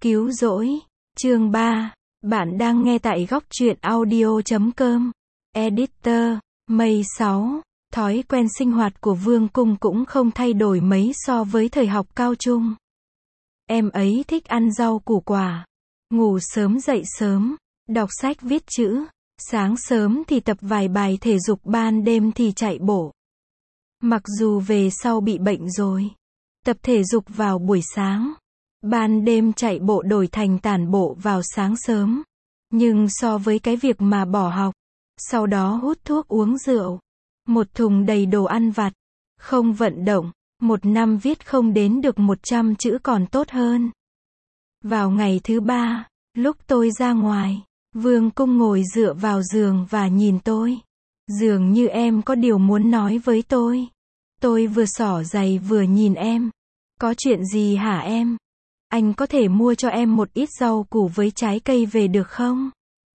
Cứu rỗi. Chương 3. Bạn đang nghe tại góc truyện audio.com. Editor. Mây 6. Thói quen sinh hoạt của Vương Cung cũng không thay đổi mấy so với thời học cao trung. Em ấy thích ăn rau củ quả, ngủ sớm dậy sớm, đọc sách viết chữ, sáng sớm thì tập vài bài thể dục, ban đêm thì chạy bộ. Mặc dù về sau bị bệnh rồi, tập thể dục vào buổi sáng, ban đêm chạy bộ đổi thành tản bộ vào sáng sớm. Nhưng so với cái việc mà bỏ học, sau đó hút thuốc uống rượu, một thùng đầy đồ ăn vặt, không vận động, một năm viết không đến được 100 chữ còn tốt hơn. Vào ngày thứ 3, lúc tôi ra ngoài, Vương Cung ngồi dựa vào giường và nhìn tôi. Dường như em có điều muốn nói với tôi. Tôi vừa xỏ giày vừa nhìn em. Có chuyện gì hả em? Anh có thể mua cho em một ít rau củ với trái cây về được không?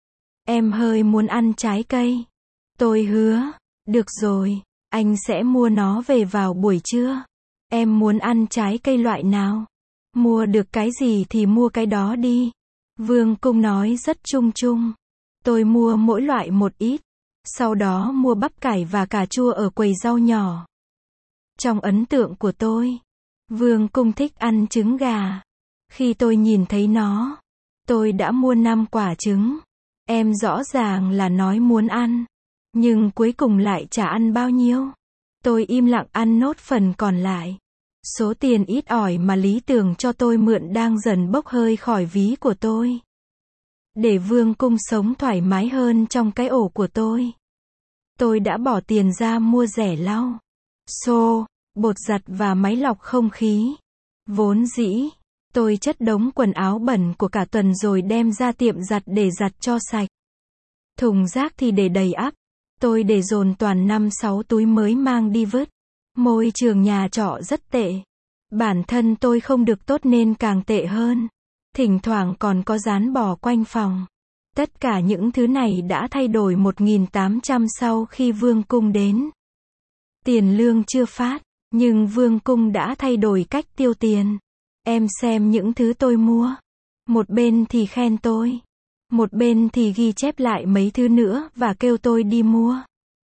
Em hơi muốn ăn trái cây. Tôi hứa, được rồi, anh sẽ mua nó về vào buổi trưa. Em muốn ăn trái cây loại nào? Mua được cái gì thì mua cái đó đi. Vương Cung nói rất chung chung. Tôi mua mỗi loại một ít. Sau đó mua bắp cải và cà chua ở quầy rau nhỏ. Trong ấn tượng của tôi, Vương Cung thích ăn trứng gà. Khi tôi nhìn thấy nó, tôi đã mua 5 quả trứng. Em rõ ràng là nói muốn ăn, nhưng cuối cùng lại chả ăn bao nhiêu. Tôi im lặng ăn nốt phần còn lại. Số tiền ít ỏi mà Lý Tường cho tôi mượn đang dần bốc hơi khỏi ví của tôi. Để Vương Cung sống thoải mái hơn trong cái ổ của tôi đã bỏ tiền ra mua rẻ lau, xô, bột giặt và máy lọc không khí. Vốn dĩ, tôi chất đống quần áo bẩn của cả tuần rồi đem ra tiệm giặt để giặt cho sạch. Thùng rác thì để đầy ắp. Tôi để dồn toàn 5-6 túi mới mang đi vứt. Môi trường nhà trọ rất tệ. Bản thân tôi không được tốt nên càng tệ hơn. Thỉnh thoảng còn có rán bò quanh phòng. Tất cả những thứ này đã thay đổi 1.800 sau khi Vương Cung đến. Tiền lương chưa phát, nhưng Vương Cung đã thay đổi cách tiêu tiền. Em xem những thứ tôi mua. Một bên thì khen tôi, một bên thì ghi chép lại mấy thứ nữa và kêu tôi đi mua.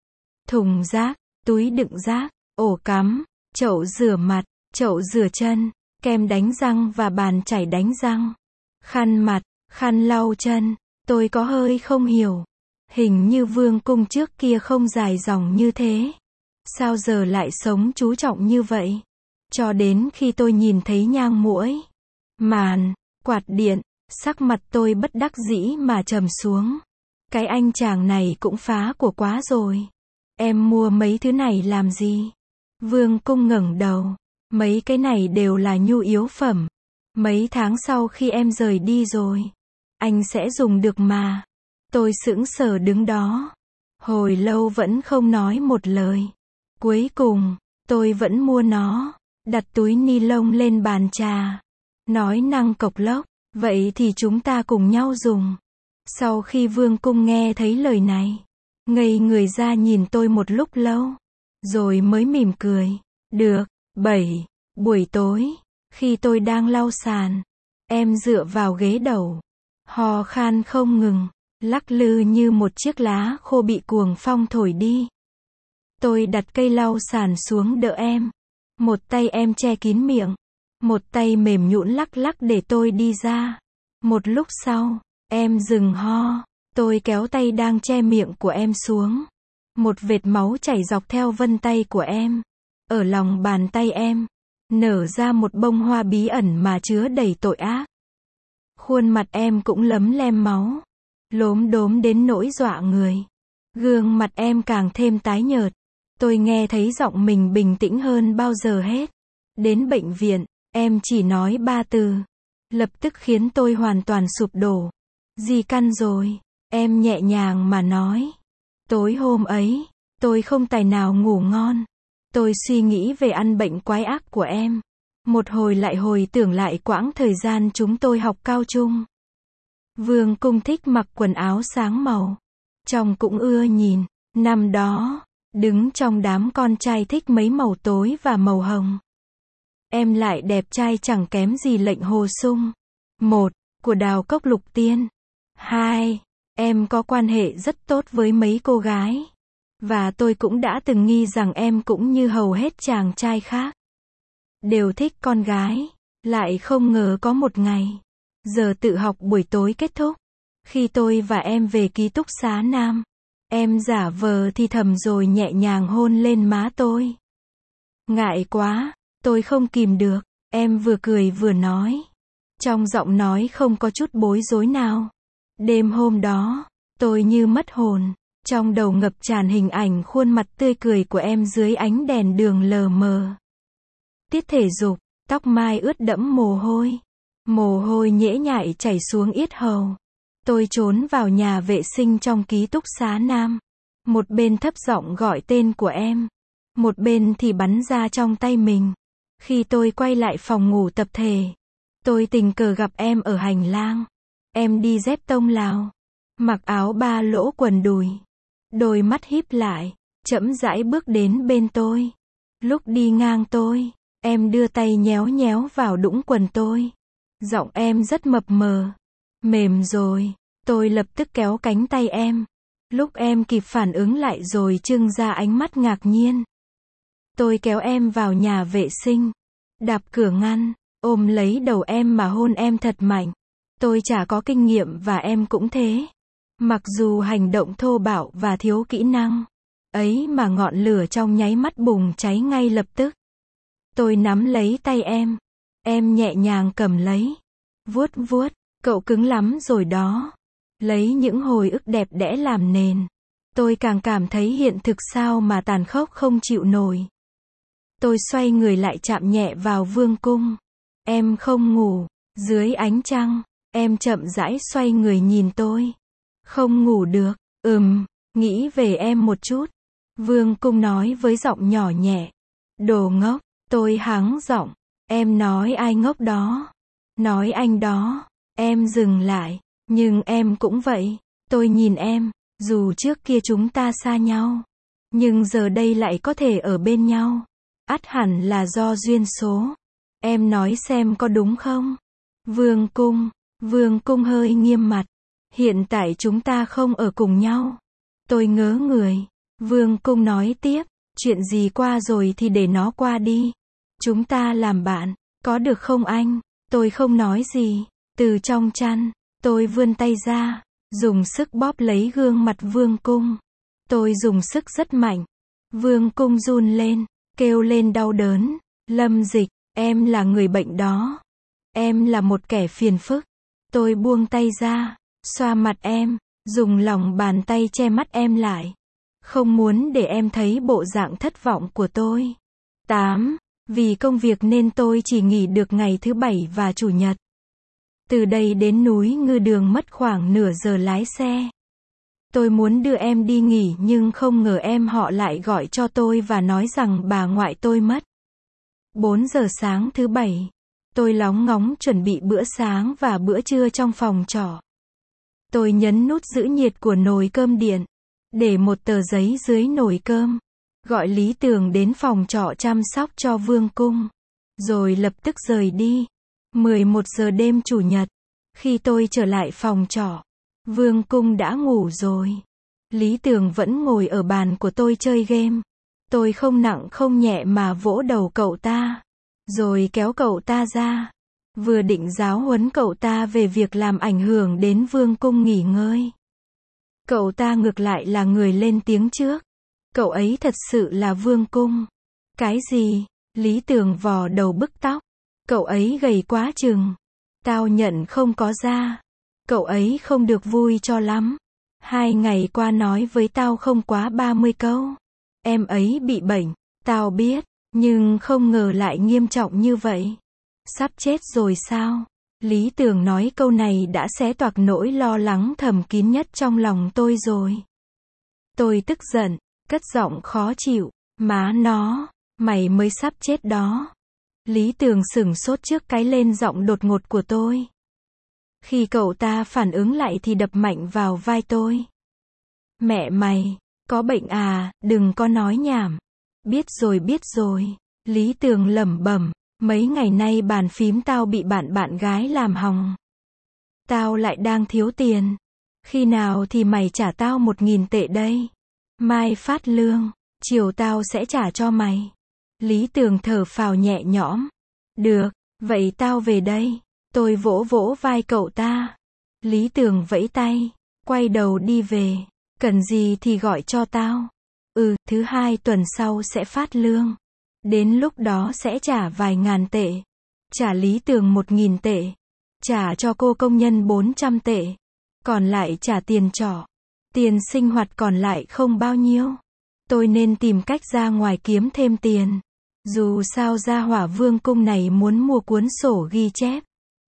Thùng rác, túi đựng rác, ổ cắm, chậu rửa mặt, chậu rửa chân, kem đánh răng và bàn chải đánh răng, khăn mặt, khăn lau chân. Tôi có hơi không hiểu. Hình như Vương Cung trước kia không dài dòng như thế. Sao giờ lại sống chú trọng như vậy? Cho đến khi tôi nhìn thấy nhang muỗi, màn, quạt điện, sắc mặt tôi bất đắc dĩ mà trầm xuống. Cái anh chàng này cũng phá của quá rồi. Em mua mấy thứ này làm gì? Vương Cung ngẩng đầu. Mấy cái này đều là nhu yếu phẩm. Mấy tháng sau khi em rời đi rồi, anh sẽ dùng được mà. Tôi sững sờ đứng đó. Hồi lâu vẫn không nói một lời. Cuối cùng, tôi vẫn mua nó. Đặt túi ni lông lên bàn trà. Nói năng cộc lốc. Vậy thì chúng ta cùng nhau dùng. Sau khi Vương Cung nghe thấy lời này, ngây người ra nhìn tôi một lúc lâu, rồi mới mỉm cười. Được. 7. Buổi tối, khi tôi đang lau sàn, em dựa vào ghế đầu, ho khan không ngừng, lắc lư như một chiếc lá khô bị cuồng phong thổi đi. Tôi đặt cây lau sàn xuống đỡ em. Một tay em che kín miệng, một tay mềm nhũn lắc lắc để tôi đi ra. Một lúc sau, em dừng ho. Tôi kéo tay đang che miệng của em xuống. Một vệt máu chảy dọc theo vân tay của em. Ở lòng bàn tay em, nở ra một bông hoa bí ẩn mà chứa đầy tội ác. Khuôn mặt em cũng lấm lem máu, lốm đốm đến nỗi dọa người. Gương mặt em càng thêm tái nhợt. Tôi nghe thấy giọng mình bình tĩnh hơn bao giờ hết. Đến bệnh viện, em chỉ nói 3 từ. Lập tức khiến tôi hoàn toàn sụp đổ. Di căn rồi, em nhẹ nhàng mà nói. Tối hôm ấy, tôi không tài nào ngủ ngon. Tôi suy nghĩ về ăn bệnh quái ác của em. Một hồi lại hồi tưởng lại quãng thời gian chúng tôi học cao trung. Vương Cung thích mặc quần áo sáng màu. Trông cũng ưa nhìn. Năm đó, đứng trong đám con trai thích mấy màu tối và màu hồng. Em lại đẹp trai chẳng kém gì Lệnh Hồ Sung. 1. Của Đào Cốc Lục Tiên. 2. Em có quan hệ rất tốt với mấy cô gái. Và tôi cũng đã từng nghi rằng em cũng như hầu hết chàng trai khác. Đều thích con gái. Lại không ngờ có một ngày. Giờ tự học buổi tối kết thúc. Khi tôi và em về ký túc xá nam. Em giả vờ thì thầm rồi nhẹ nhàng hôn lên má tôi. Ngại quá, tôi không kìm được. Em vừa cười vừa nói. Trong giọng nói không có chút bối rối nào. Đêm hôm đó, tôi như mất hồn. Trong đầu ngập tràn hình ảnh khuôn mặt tươi cười của em dưới ánh đèn đường lờ mờ. Tiết thể dục, tóc mai ướt đẫm mồ hôi. Mồ hôi nhễ nhại chảy xuống yết hầu. Tôi trốn vào nhà vệ sinh trong ký túc xá nam. Một bên thấp giọng gọi tên của em. Một bên thì bắn ra trong tay mình. Khi tôi quay lại phòng ngủ tập thể, tôi tình cờ gặp em ở hành lang. Em đi dép tông Lào. Mặc áo ba lỗ quần đùi. Đôi mắt híp lại, chậm rãi bước đến bên tôi. Lúc đi ngang tôi, em đưa tay nhéo nhéo vào đũng quần tôi. Giọng em rất mập mờ. Mềm rồi. Tôi lập tức kéo cánh tay em. Lúc em kịp phản ứng lại rồi trưng ra ánh mắt ngạc nhiên. Tôi kéo em vào nhà vệ sinh. Đạp cửa ngăn, ôm lấy đầu em mà hôn em thật mạnh. Tôi chả có kinh nghiệm và em cũng thế. Mặc dù hành động thô bạo và thiếu kỹ năng, ấy mà ngọn lửa trong nháy mắt bùng cháy ngay lập tức. Tôi nắm lấy tay em nhẹ nhàng cầm lấy. Vuốt vuốt, cậu cứng lắm rồi đó. Lấy những hồi ức đẹp đẽ làm nền. Tôi càng cảm thấy hiện thực sao mà tàn khốc không chịu nổi. Tôi xoay người lại chạm nhẹ vào vương cung. Em không ngủ. Dưới ánh trăng, em chậm rãi xoay người nhìn tôi. Không ngủ được. Nghĩ về em một chút. Vương cung nói với giọng nhỏ nhẹ. Đồ ngốc. Tôi hắng giọng. Em nói ai ngốc đó? Nói anh đó. Em dừng lại. Nhưng em cũng vậy. Tôi nhìn em. Dù trước kia chúng ta xa nhau, nhưng giờ đây lại có thể ở bên nhau. Ắt hẳn là do duyên số. Em nói xem có đúng không? Vương cung hơi nghiêm mặt. Hiện tại chúng ta không ở cùng nhau. Tôi ngớ người. Vương cung nói tiếp. Chuyện gì qua rồi thì để nó qua đi. Chúng ta làm bạn, có được không anh? Tôi không nói gì. Từ trong chăn, tôi vươn tay ra, dùng sức bóp lấy gương mặt vương cung. Tôi dùng sức rất mạnh. Vương cung run lên, kêu lên đau đớn. Lâm Dịch, em là người bệnh đó. Em là một kẻ phiền phức. Tôi buông tay ra, xoa mặt em, dùng lòng bàn tay che mắt em lại. Không muốn để em thấy bộ dạng thất vọng của tôi. 8. Vì công việc nên tôi chỉ nghỉ được ngày thứ Bảy và Chủ nhật. Từ đây đến núi Ngư Đường mất khoảng nửa giờ lái xe. Tôi muốn đưa em đi nghỉ nhưng không ngờ em họ lại gọi cho tôi và nói rằng bà ngoại tôi mất. 4 giờ sáng thứ Bảy. Tôi lóng ngóng chuẩn bị bữa sáng và bữa trưa trong phòng trọ. Tôi nhấn nút giữ nhiệt của nồi cơm điện. Để một tờ giấy dưới nồi cơm. Gọi Lý Tường đến phòng trọ chăm sóc cho vương cung. Rồi lập tức rời đi. 11 giờ đêm Chủ nhật. Khi tôi trở lại phòng trọ, vương cung đã ngủ rồi. Lý Tường vẫn ngồi ở bàn của tôi chơi game. Tôi không nặng không nhẹ mà vỗ đầu cậu ta. Rồi kéo cậu ta ra. Vừa định giáo huấn cậu ta về việc làm ảnh hưởng đến vương cung nghỉ ngơi. Cậu ta ngược lại là người lên tiếng trước. Cậu ấy thật sự là vương cung. Cái gì? Lý Tường vò đầu bứt tóc. Cậu ấy gầy quá chừng. Tao nhận không có ra. Cậu ấy không được vui cho lắm. 2 ngày qua nói với tao không quá 30 câu. Em ấy bị bệnh. Tao biết. Nhưng không ngờ lại nghiêm trọng như vậy. Sắp chết rồi sao? Lý Tường nói câu này đã xé toạc nỗi lo lắng thầm kín nhất trong lòng tôi rồi. Tôi tức giận, cất giọng khó chịu. Má nó, mày mới sắp chết đó. Lý Tường sửng sốt trước cái lên giọng đột ngột của tôi. Khi cậu ta phản ứng lại thì đập mạnh vào vai tôi. Mẹ mày, có bệnh à, đừng có nói nhảm. Biết rồi. Lý Tường lẩm bẩm, mấy ngày nay bàn phím tao bị bạn gái làm hỏng. Tao lại đang thiếu tiền. Khi nào thì mày trả tao 1.000 tệ đây? Mai phát lương, chiều tao sẽ trả cho mày. Lý Tường thở phào nhẹ nhõm. Được, vậy tao về đây. Tôi vỗ vỗ vai cậu ta. Lý Tường vẫy tay, quay đầu đi về. Cần gì thì gọi cho tao. Thứ 2 tuần sau sẽ phát lương. Đến lúc đó sẽ trả vài ngàn tệ. Trả Lý Tường 1.000 tệ. Trả cho cô công nhân 400 tệ. Còn lại trả tiền trọ. Tiền sinh hoạt còn lại không bao nhiêu. Tôi nên tìm cách ra ngoài kiếm thêm tiền. Dù sao gia hỏa Vương cung này muốn mua cuốn sổ ghi chép.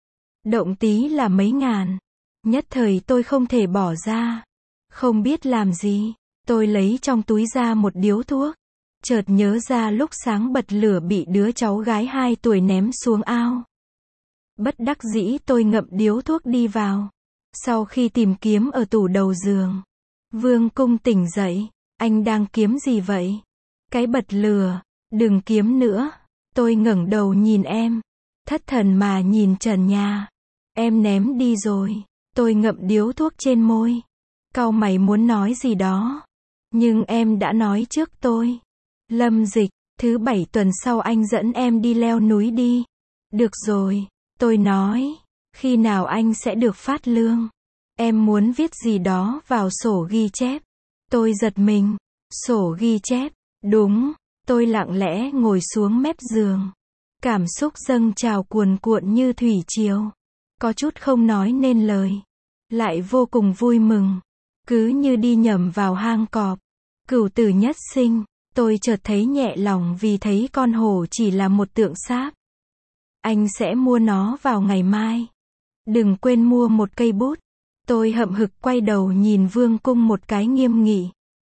Động tí là mấy ngàn. Nhất thời tôi không thể bỏ ra. Không biết làm gì. Tôi lấy trong túi ra một điếu thuốc. Chợt nhớ ra lúc sáng bật lửa bị đứa cháu gái 2 tuổi ném xuống ao. Bất đắc dĩ tôi ngậm điếu thuốc đi vào. Sau khi tìm kiếm ở tủ đầu giường, Vương cung tỉnh dậy. Anh đang kiếm gì vậy? Cái bật lửa. Đừng kiếm nữa. Tôi ngẩng đầu nhìn em. Thất thần mà nhìn trần nhà. Em ném đi rồi. Tôi ngậm điếu thuốc trên môi. Cau mày muốn nói gì đó. Nhưng em đã nói trước tôi. Lâm Dịch, thứ 7 tuần sau anh dẫn em đi leo núi đi. Được rồi. Tôi nói. Khi nào anh sẽ được phát lương? Em muốn viết gì đó vào sổ ghi chép. Tôi giật mình. Sổ ghi chép. Đúng. Tôi lặng lẽ ngồi xuống mép giường. Cảm xúc dâng trào cuồn cuộn như thủy triều. Có chút không nói nên lời. Lại vô cùng vui mừng. Cứ như đi nhầm vào hang cọp. Cửu tử nhất sinh. Tôi chợt thấy nhẹ lòng vì thấy con hổ chỉ là một tượng sáp. Anh sẽ mua nó vào ngày mai. Đừng quên mua một cây bút. Tôi hậm hực quay đầu nhìn Vương cung một cái nghiêm nghị.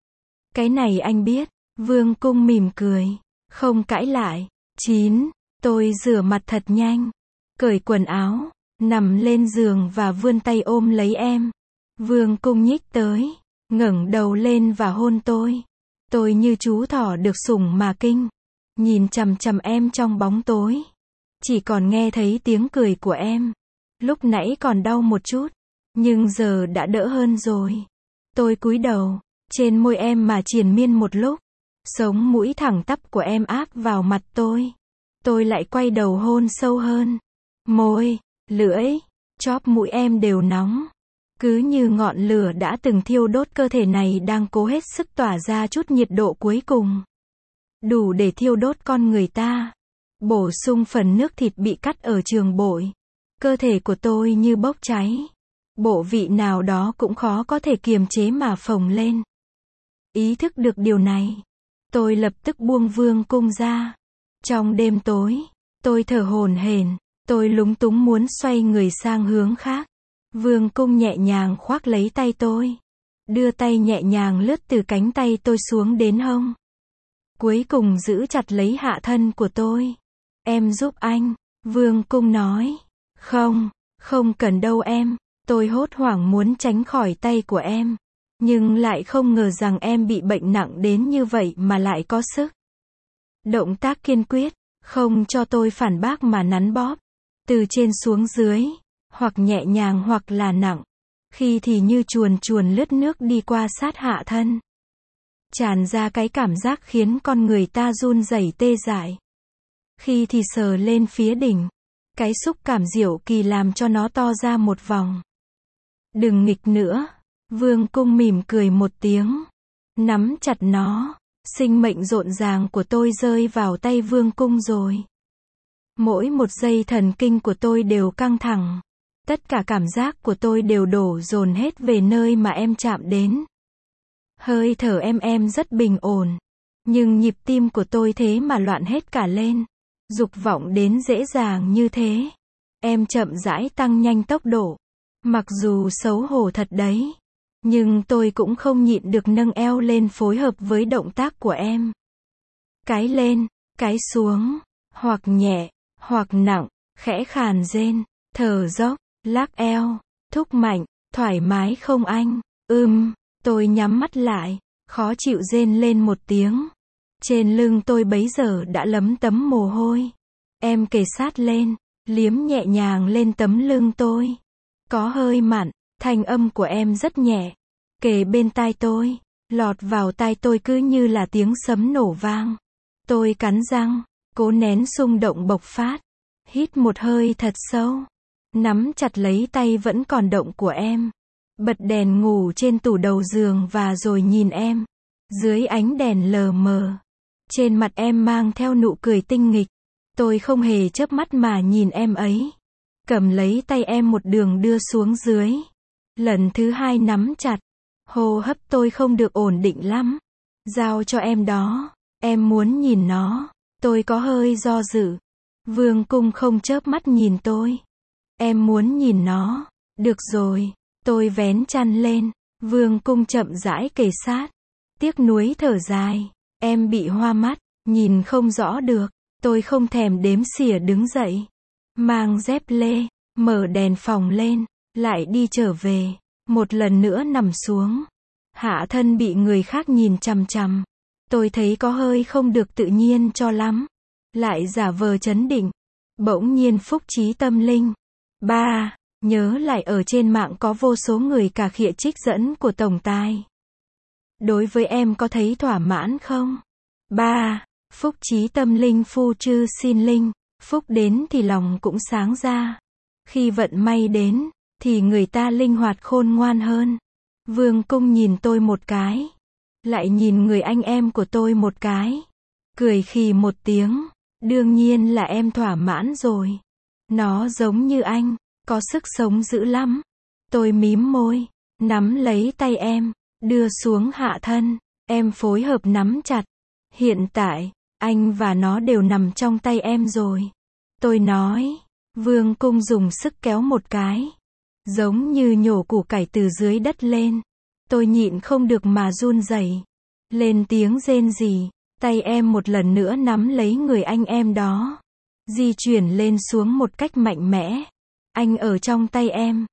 Cái này anh biết. Vương cung mỉm cười. Không cãi lại. 9. Tôi rửa mặt thật nhanh. Cởi quần áo. Nằm lên giường và vươn tay ôm lấy em. Vương cung nhích tới. Ngẩng đầu lên và hôn tôi. Tôi như chú thỏ được sủng mà kinh. Nhìn chằm chằm em trong bóng tối. Chỉ còn nghe thấy tiếng cười của em. Lúc nãy còn đau một chút. Nhưng giờ đã đỡ hơn rồi. Tôi cúi đầu. Trên môi em mà triền miên một lúc. Sống mũi thẳng tắp của em áp vào mặt tôi. Tôi lại quay đầu hôn sâu hơn. Môi, lưỡi, chóp mũi em đều nóng. Cứ như ngọn lửa đã từng thiêu đốt cơ thể này đang cố hết sức tỏa ra chút nhiệt độ cuối cùng. Đủ để thiêu đốt con người ta. Bổ sung phần nước thịt bị cắt ở trường bội. Cơ thể của tôi như bốc cháy. Bộ vị nào đó cũng khó có thể kiềm chế mà phồng lên. Ý thức được điều này. Tôi lập tức buông Vương cung ra. Trong đêm tối, tôi thở hổn hển. Tôi lúng túng muốn xoay người sang hướng khác. Vương cung nhẹ nhàng khoác lấy tay tôi. Đưa tay nhẹ nhàng lướt từ cánh tay tôi xuống đến hông. Cuối cùng giữ chặt lấy hạ thân của tôi. Em giúp anh. Vương cung nói. Không, không cần đâu em. Tôi hốt hoảng muốn tránh khỏi tay của em. Nhưng lại không ngờ rằng em bị bệnh nặng đến như vậy mà lại có sức. Động tác kiên quyết, không cho tôi phản bác mà nắn bóp. Từ trên xuống dưới, hoặc nhẹ nhàng hoặc là nặng. Khi thì như chuồn chuồn lướt nước đi qua sát hạ thân. Tràn ra cái cảm giác khiến con người ta run rẩy tê dại. Khi thì sờ lên phía đỉnh. Cái xúc cảm diệu kỳ làm cho nó to ra một vòng. Đừng nghịch nữa. Vương cung mỉm cười một tiếng. Nắm chặt nó. Sinh mệnh rộn ràng của tôi rơi vào tay Vương cung rồi. Mỗi một giây thần kinh của tôi đều căng thẳng. Tất cả cảm giác của tôi đều đổ dồn hết về nơi mà em chạm đến. Hơi thở em rất bình ổn. Nhưng nhịp tim của tôi thế mà loạn hết cả lên. Dục vọng đến dễ dàng như thế. Em chậm rãi tăng nhanh tốc độ. Mặc dù xấu hổ thật đấy. Nhưng tôi cũng không nhịn được nâng eo lên phối hợp với động tác của em. Cái lên, cái xuống, hoặc nhẹ, hoặc nặng, khẽ khàn rên, thở dốc, lắc eo, thúc mạnh, thoải mái không anh? Tôi nhắm mắt lại, khó chịu rên lên một tiếng. Trên lưng tôi bấy giờ đã lấm tấm mồ hôi. Em kề sát lên, liếm nhẹ nhàng lên tấm lưng tôi. có hơi mặn, thanh âm của em rất nhẹ, kề bên tai tôi, lọt vào tai tôi cứ như là tiếng sấm nổ vang. Tôi cắn răng, cố nén xung động bộc phát, hít một hơi thật sâu, nắm chặt lấy tay vẫn còn động của em, bật đèn ngủ trên tủ đầu giường và rồi nhìn em, dưới ánh đèn lờ mờ. Trên mặt em mang theo nụ cười tinh nghịch, tôi không hề chớp mắt mà nhìn em ấy, cầm lấy tay em một đường đưa xuống dưới. Lần thứ hai nắm chặt, hô hấp tôi không được ổn định lắm. Giao cho em đó, em muốn nhìn nó. Tôi có hơi do dự. Vương Cung không chớp mắt nhìn tôi. Em muốn nhìn nó. Được rồi, tôi vén chăn lên. Vương Cung chậm rãi kề sát. Tiếc nuối thở dài. Em bị hoa mắt, nhìn không rõ được. Tôi không thèm đếm xỉa đứng dậy. Mang dép lê, mở đèn phòng lên, lại đi trở về. Một lần nữa nằm xuống. Hạ thân bị người khác nhìn chằm chằm. Tôi thấy có hơi không được tự nhiên cho lắm. Lại giả vờ trấn định. Bỗng nhiên phúc trí tâm linh. Ba, nhớ lại ở trên mạng có vô số người cà khịa trích dẫn của tổng tài. Đối với em có thấy thỏa mãn không? Ba, phúc trí tâm linh phu chư xin linh. Phúc đến thì lòng cũng sáng ra. Khi vận may đến, thì người ta linh hoạt khôn ngoan hơn. Vương Cung nhìn tôi một cái. Lại nhìn người anh em của tôi một cái. Cười khì một tiếng. Đương nhiên là em thỏa mãn rồi. Nó giống như anh, có sức sống dữ lắm. Tôi mím môi, nắm lấy tay em, đưa xuống hạ thân. Em phối hợp nắm chặt. Hiện tại, anh và nó đều nằm trong tay em rồi. Tôi nói. Vương Cung dùng sức kéo một cái. Giống như nhổ củ cải từ dưới đất lên. Tôi nhịn không được mà run rẩy. Lên tiếng rên rỉ. Tay em một lần nữa nắm lấy người anh em đó. Di chuyển lên xuống một cách mạnh mẽ. Anh ở trong tay em.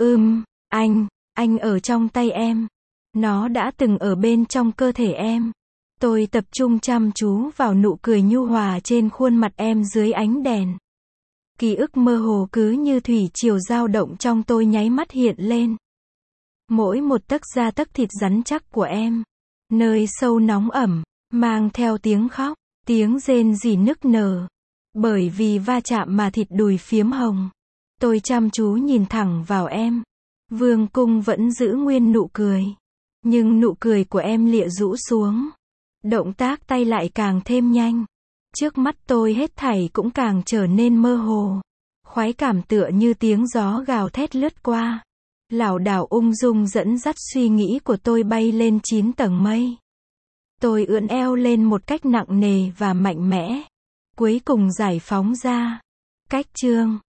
Anh ở trong tay em. Nó đã từng ở bên trong cơ thể em. Tôi tập trung chăm chú vào nụ cười nhu hòa trên khuôn mặt em dưới ánh đèn. Ký ức mơ hồ cứ như thủy triều dao động trong tôi nháy mắt hiện lên. Mỗi một tấc da tấc thịt rắn chắc của em. Nơi sâu nóng ẩm, mang theo tiếng khóc, tiếng rên rỉ nức nở. Bởi vì va chạm mà thịt đùi phiếm hồng. Tôi chăm chú nhìn thẳng vào em. Vương Cung vẫn giữ nguyên nụ cười. Nhưng nụ cười của em lịa rũ xuống. Động tác tay lại càng thêm nhanh. Trước mắt tôi hết thảy cũng càng trở nên mơ hồ. Khoái cảm tựa như tiếng gió gào thét lướt qua. Lảo đảo ung dung dẫn dắt suy nghĩ của tôi bay lên 9 tầng mây. Tôi ưỡn eo lên một cách nặng nề và mạnh mẽ. Cuối cùng giải phóng ra. Cách chương